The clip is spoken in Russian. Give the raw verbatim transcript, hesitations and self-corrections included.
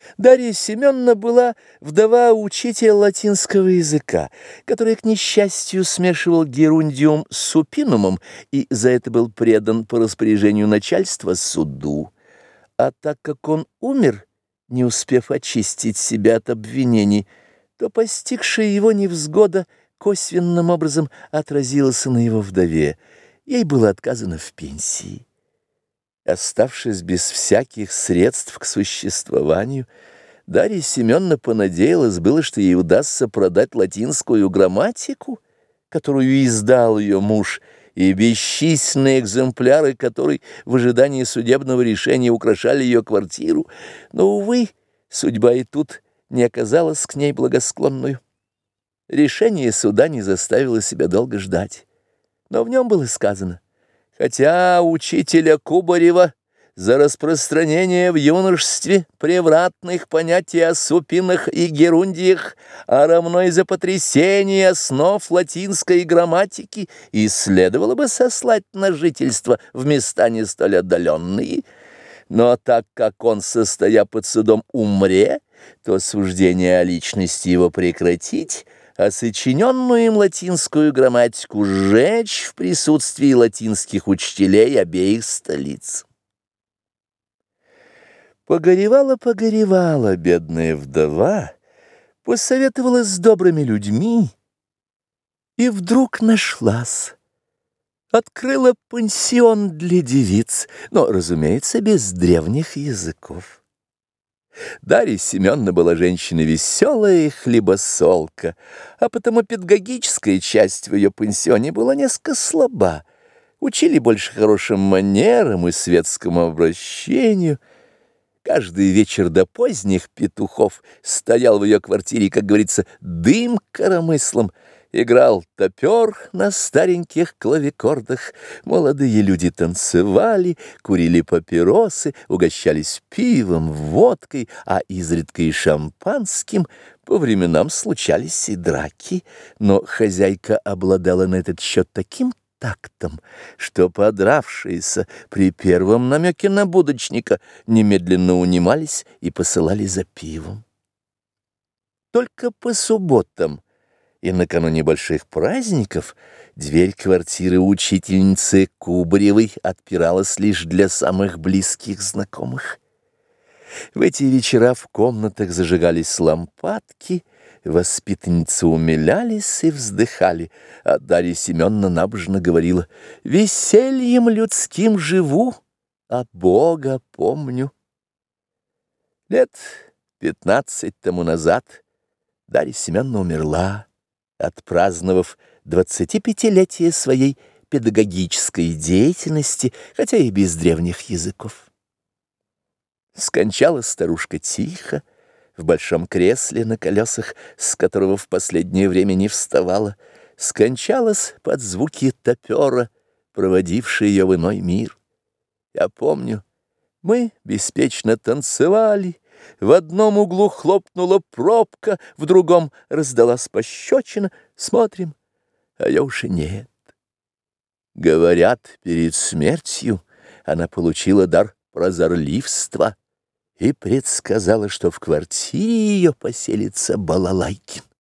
Дарья Семеновна была вдова учителя латинского языка, который, к несчастью, смешивал герундиум с супинумом и за это был предан по распоряжению начальства суду. А так как он умер, не успев очистить себя от обвинений, то постигшая его невзгода косвенным образом отразилась на его вдове. Ей было отказано в пенсии. Оставшись без всяких средств к существованию, Дарья Семеновна понадеялась было, что ей удастся продать латинскую грамматику, которую издал ее муж, и бесчисленные экземпляры которой в ожидании судебного решения украшали ее квартиру. Но, увы, судьба и тут не оказалась к ней благосклонную. Решение суда не заставило себя долго ждать, но в нем было сказано: хотя учителя Кубарева за распространение в юношестве превратных понятий о супинах и герундиях, а равно и за потрясение основ латинской грамматики, и следовало бы сослать на жительство в места не столь отдаленные, но так как он, состоя под судом, умре, то суждение о личности его прекратить, а сочиненную им латинскую грамматику сжечь в присутствии латинских учителей обеих столиц. Погоревала-погоревала бедная вдова, посоветовалась с добрыми людьми, и вдруг нашлась. Открыла пансион для девиц, но, разумеется, без древних языков. Дарья Семеновна была женщина веселая и хлебосолка, а потому педагогическая часть в ее пансионе была несколько слаба. Учили больше хорошим манерам и светскому обращению. Каждый вечер до поздних петухов стоял в ее квартире, как говорится, дым коромыслом. Играл топер на стареньких клавикордах, молодые люди танцевали, курили папиросы, угощались пивом, водкой, а изредка и шампанским. По временам случались и драки, но хозяйка обладала на этот счет таким тактом, что подравшиеся при первом намеке на будочника немедленно унимались и посылали за пивом. Только по субботам и накануне больших праздников дверь квартиры учительницы Кубаревой отпиралась лишь для самых близких знакомых. В эти вечера в комнатах зажигались лампадки, воспитанницы умилялись и вздыхали, а Дарья Семеновна набожно говорила: «Весельем людским живу, а Бога помню». Лет пятнадцать тому назад Дарья Семеновна умерла, отпраздновав двадцатипятилетие своей педагогической деятельности, хотя и без древних языков. Скончалась старушка тихо, в большом кресле на колесах, с которого в последнее время не вставала, скончалась под звуки топера, проводивший ее в иной мир. Я помню, мы беспечно танцевали, в одном углу хлопнула пробка, в другом раздалась пощечина. Смотрим, а ее уж и нет. Говорят, перед смертью она получила дар прозорливства и предсказала, что в квартире ее поселится балалайки.